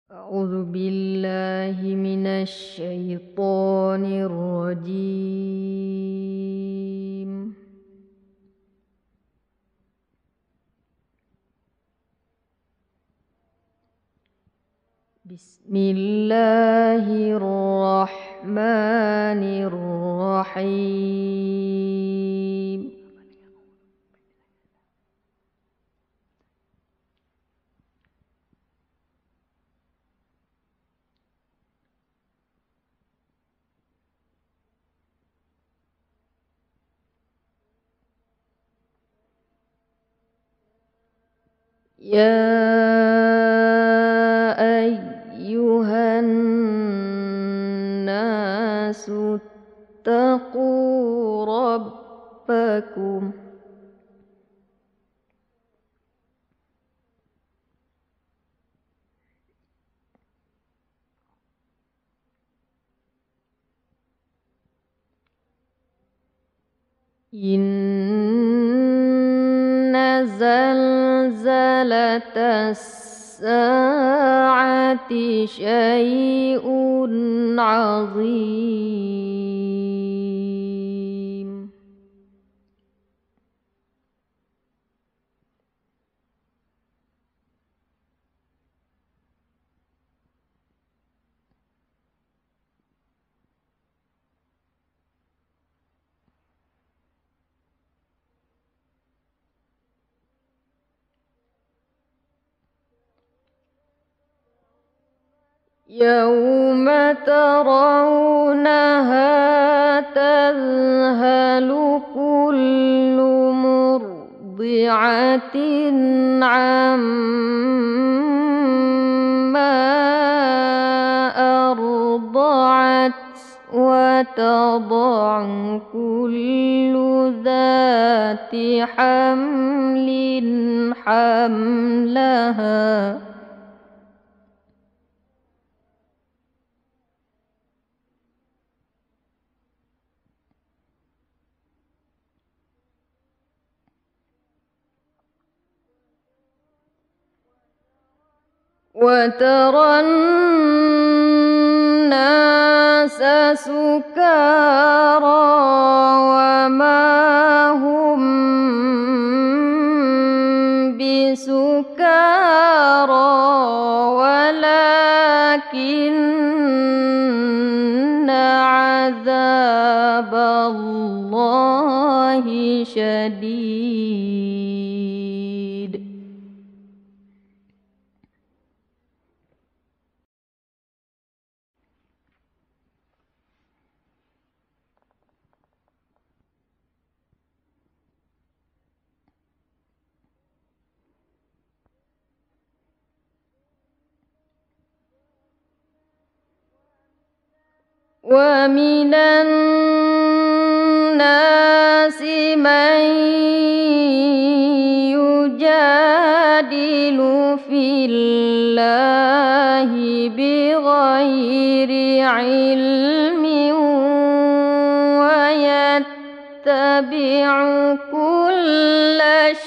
أعوذ بالله من الشيطان الرجيم. بسم الله الرحمن الرحيم. يا أيها الناس اتقوا ربكم إن زلزلة الساعة شيء عظيم. يوم ترونها تذهل كل مرضعة عما أرضعت وتضع كل ذات حمل حملها وترى الناس سكارى وما هم بسكارى ولكن عذاب الله شديد. ومن الناس من يجادل في الله بغير علم ويتبع كل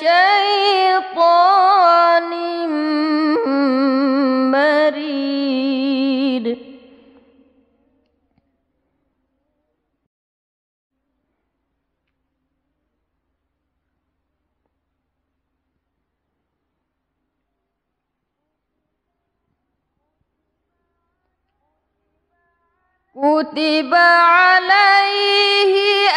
شيطان مريد. كتب عليه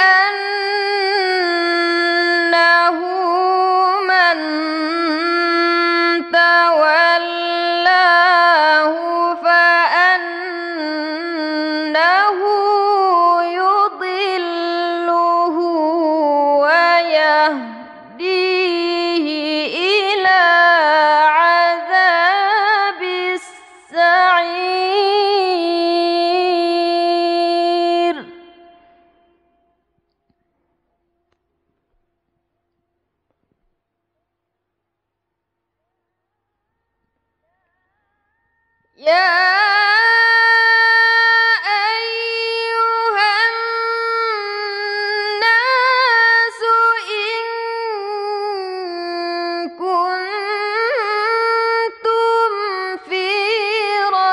أنه من تولاه فأنه يضله ويهديه إلى عذاب السعير. يا أيها الناس إن كنتم في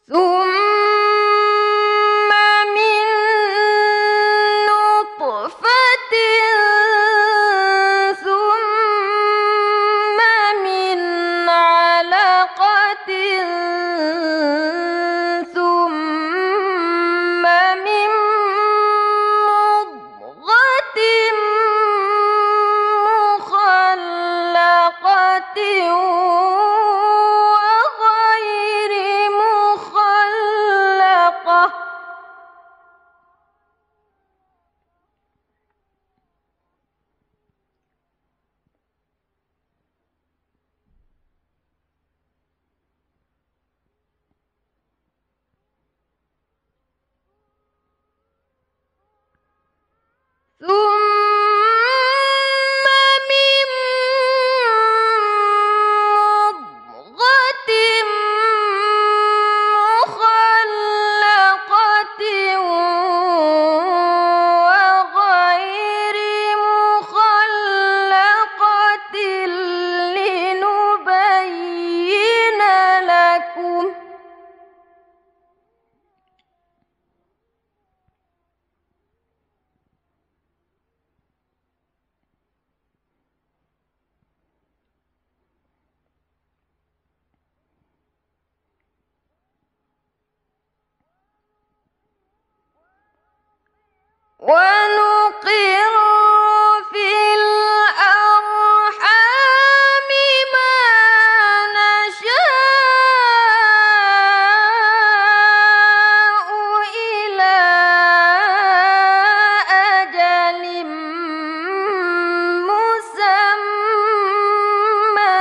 ثم من نطفة ثم من علقة ثم من مضغة مخلقة وغير مخلقة ثم من مضغة مخلقة وغير مخلقة لنبين لكم ونقر في الأرحام ما نشاء إلى أجل مسمى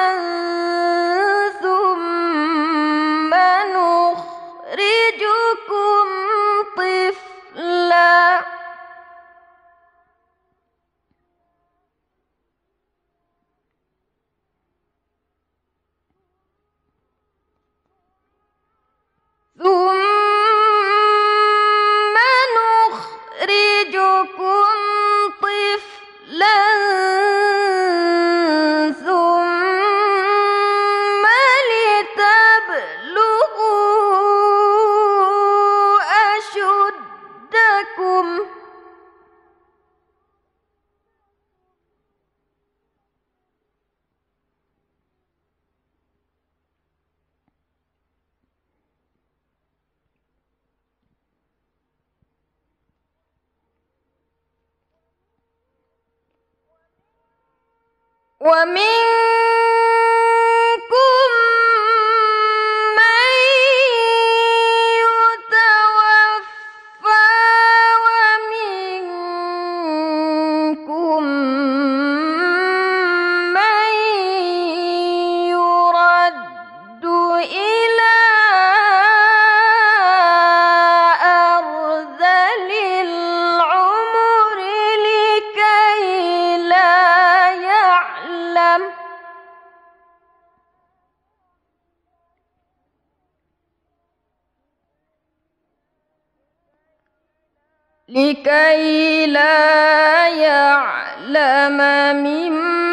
ثم نخرجكم طفلا ثم نخرجكم طفلا ثم لتبلغوا أشدكم ومنكم من يتوفى ومنكم من يرد إلى أرذل العمر لكي لا يعلم من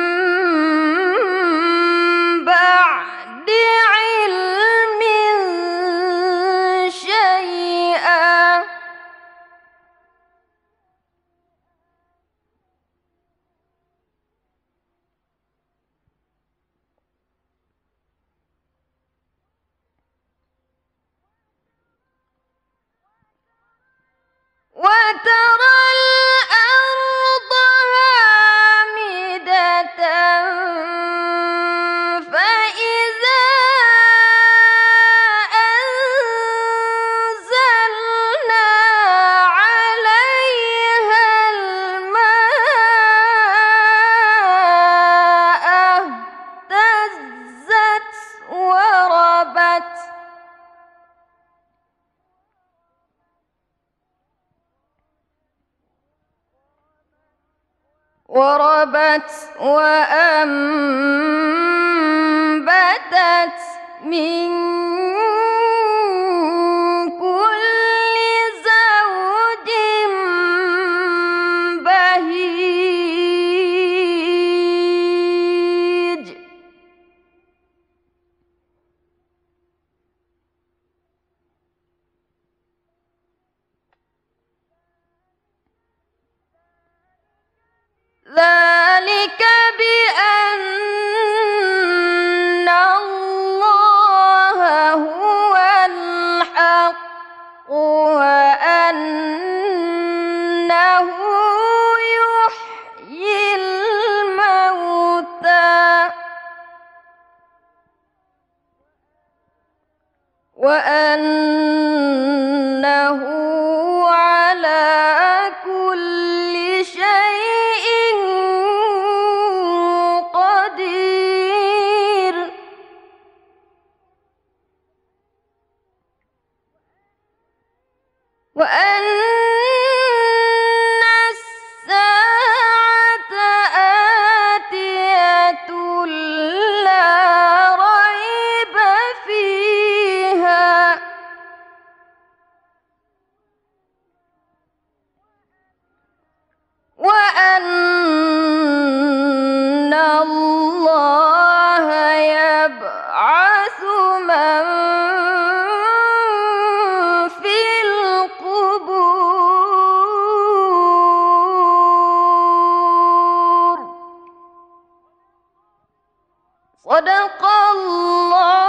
بعد علم شيئا وترى الأرض هامدة فإذا أنزلنا عليها الماء اهتزت وربت وأنبتت من كل زوج بهيج صدق الله